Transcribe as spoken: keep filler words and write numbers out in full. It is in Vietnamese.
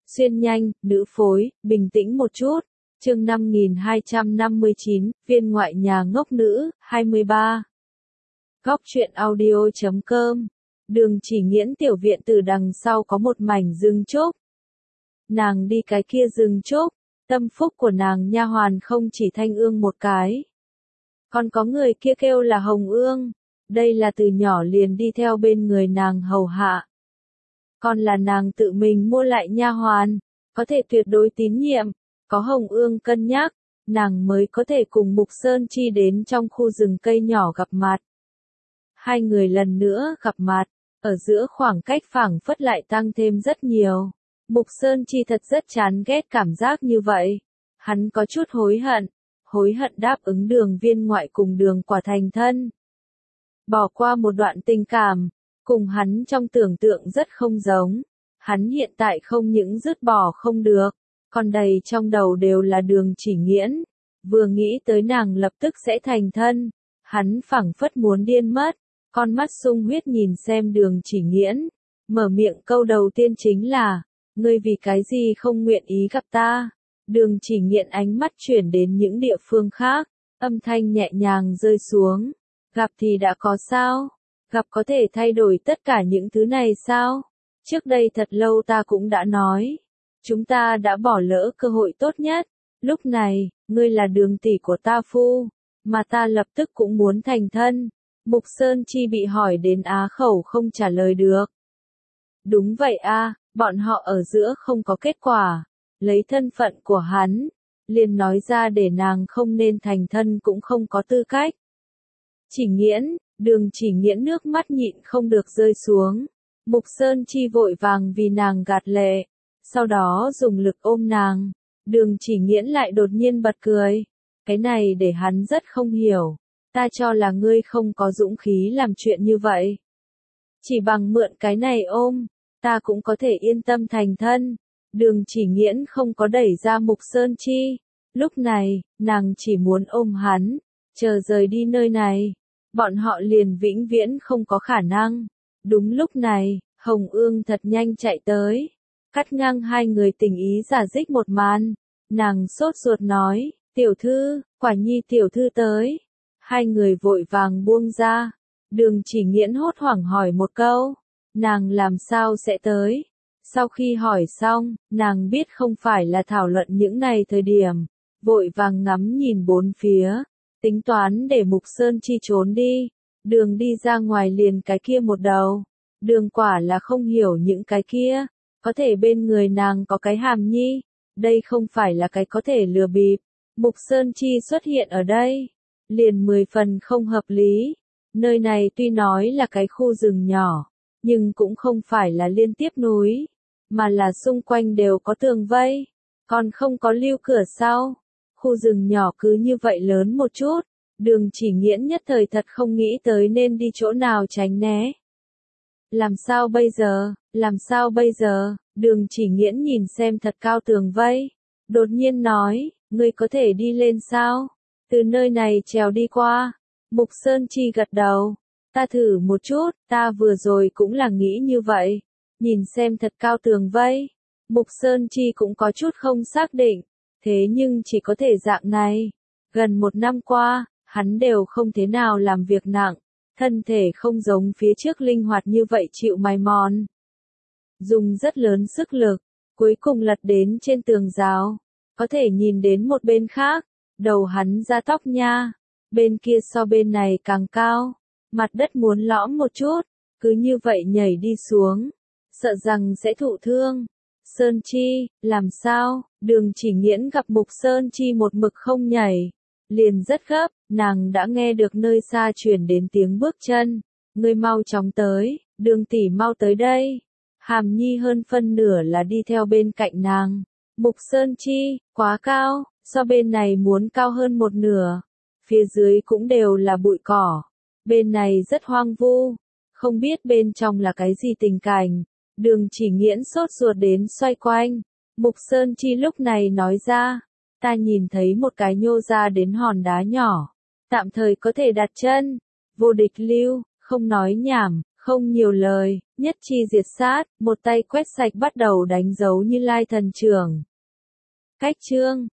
Xuyên nhanh, nữ phối, bình tĩnh một chút. Chương năm nghìn hai trăm năm mươi chín, viên ngoại nhà ngốc nữ, hai mươi ba. Góc truyện audio chấm com. Đường Chỉ Nghiễn tiểu viện từ đằng sau có một mảnh rừng trúc. Nàng đi cái kia rừng trúc, tâm phúc của nàng nha hoàn không chỉ Thanh Ương một cái. Còn có người kia kêu là Hồng Ương, đây là từ nhỏ liền đi theo bên người nàng hầu hạ. Còn là nàng tự mình mua lại nha hoàn, có thể tuyệt đối tín nhiệm, có Hồng Ương cân nhắc, nàng mới có thể cùng Mục Sơn Chi đến trong khu rừng cây nhỏ gặp mặt. Hai người lần nữa gặp mặt, ở giữa khoảng cách phảng phất lại tăng thêm rất nhiều. Mục Sơn Chi thật rất chán ghét cảm giác như vậy. Hắn có chút hối hận, hối hận đáp ứng Đường Viên ngoại cùng Đường Quả thành thân. Bỏ qua một đoạn tình cảm, cùng hắn trong tưởng tượng rất không giống. Hắn hiện tại không những dứt bỏ không được, còn đầy trong đầu đều là Đường Chỉ Nghiễn. Vừa nghĩ tới nàng lập tức sẽ thành thân, hắn phảng phất muốn điên mất. Con mắt sung huyết nhìn xem Đường Chỉ Nghiễn, mở miệng câu đầu tiên chính là, ngươi vì cái gì không nguyện ý gặp ta? Đường Chỉ Nghiễn ánh mắt chuyển đến những địa phương khác, âm thanh nhẹ nhàng rơi xuống, gặp thì đã có sao? Gặp có thể thay đổi tất cả những thứ này sao? Trước đây thật lâu ta cũng đã nói, chúng ta đã bỏ lỡ cơ hội tốt nhất, lúc này, ngươi là Đường tỷ của ta phu, mà ta lập tức cũng muốn thành thân. Mục Sơn Chi bị hỏi đến á khẩu không trả lời được. Đúng vậy a, bọn họ ở giữa không có kết quả, lấy thân phận của hắn, liền nói ra để nàng không nên thành thân cũng không có tư cách. Chỉ Nghiễn, Đường Chỉ Nghiễn nước mắt nhịn không được rơi xuống. Mục Sơn Chi vội vàng vì nàng gạt lệ, sau đó dùng lực ôm nàng. Đường Chỉ Nghiễn lại đột nhiên bật cười. Cái này để hắn rất không hiểu. Ta cho là ngươi không có dũng khí làm chuyện như vậy. Chỉ bằng mượn cái này ôm, ta cũng có thể yên tâm thành thân. Đường Chỉ Nghiễn không có đẩy ra Mục Sơn Chi. Lúc này, nàng chỉ muốn ôm hắn, chờ rời đi nơi này. Bọn họ liền vĩnh viễn không có khả năng. Đúng lúc này, Hồng Ương thật nhanh chạy tới, cắt ngang hai người tình ý giả dích một màn. Nàng sốt ruột nói, tiểu thư, quả nhi tiểu thư tới. Hai người vội vàng buông ra. Đường Chỉ Nghiễn hốt hoảng hỏi một câu, nàng làm sao sẽ tới? Sau khi hỏi xong, nàng biết không phải là thảo luận những này thời điểm, vội vàng ngắm nhìn bốn phía, tính toán để Mục Sơn Chi trốn đi. Đường đi ra ngoài liền cái kia một đầu. Đường quả là không hiểu những cái kia, có thể bên người nàng có cái hàm nhi, đây không phải là cái có thể lừa bịp. Mục Sơn Chi xuất hiện ở đây, liền mười phần không hợp lý. Nơi này tuy nói là cái khu rừng nhỏ, nhưng cũng không phải là liên tiếp núi, mà là xung quanh đều có tường vây, còn không có lưu cửa sau. Khu rừng nhỏ cứ như vậy lớn một chút, Đường Chỉ Nghiễn nhất thời thật không nghĩ tới nên đi chỗ nào tránh né. Làm sao bây giờ, làm sao bây giờ? Đường Chỉ Nghiễn nhìn xem thật cao tường vây, đột nhiên nói, ngươi có thể đi lên sao? Từ nơi này trèo đi qua. Mục Sơn Chi gật đầu. Ta thử một chút, ta vừa rồi cũng là nghĩ như vậy. Nhìn xem thật cao tường vây. Mục Sơn Chi cũng có chút không xác định. Thế nhưng chỉ có thể dạng này. Gần một năm qua, hắn đều không thế nào làm việc nặng. Thân thể không giống phía trước linh hoạt như vậy chịu mài mòn. Dùng rất lớn sức lực, cuối cùng lật đến trên tường rào. Có thể nhìn đến một bên khác. Đầu hắn ra tóc nha, bên kia so bên này càng cao, mặt đất muốn lõm một chút, cứ như vậy nhảy đi xuống, sợ rằng sẽ thụ thương. Sơn Chi, làm sao? Đường Chỉ Nghiễn gặp Mục Sơn Chi một mực không nhảy, liền rất gấp, nàng đã nghe được nơi xa truyền đến tiếng bước chân. Ngươi mau chóng tới, Đường tỷ mau tới đây. Hàm Nhi hơn phân nửa là đi theo bên cạnh nàng. Mục Sơn Chi, quá cao. So bên này muốn cao hơn một nửa, phía dưới cũng đều là bụi cỏ, bên này rất hoang vu, không biết bên trong là cái gì tình cảnh. Đường Chỉ Nghiễn sốt ruột đến xoay quanh. Mục Sơn Chi lúc này nói ra, ta nhìn thấy một cái nhô ra đến hòn đá nhỏ, tạm thời có thể đặt chân, vô địch lưu, không nói nhảm, Không nhiều lời, nhất chi diệt sát, một tay quét sạch bắt đầu đánh dấu Như Lai thần trưởng. Cách chương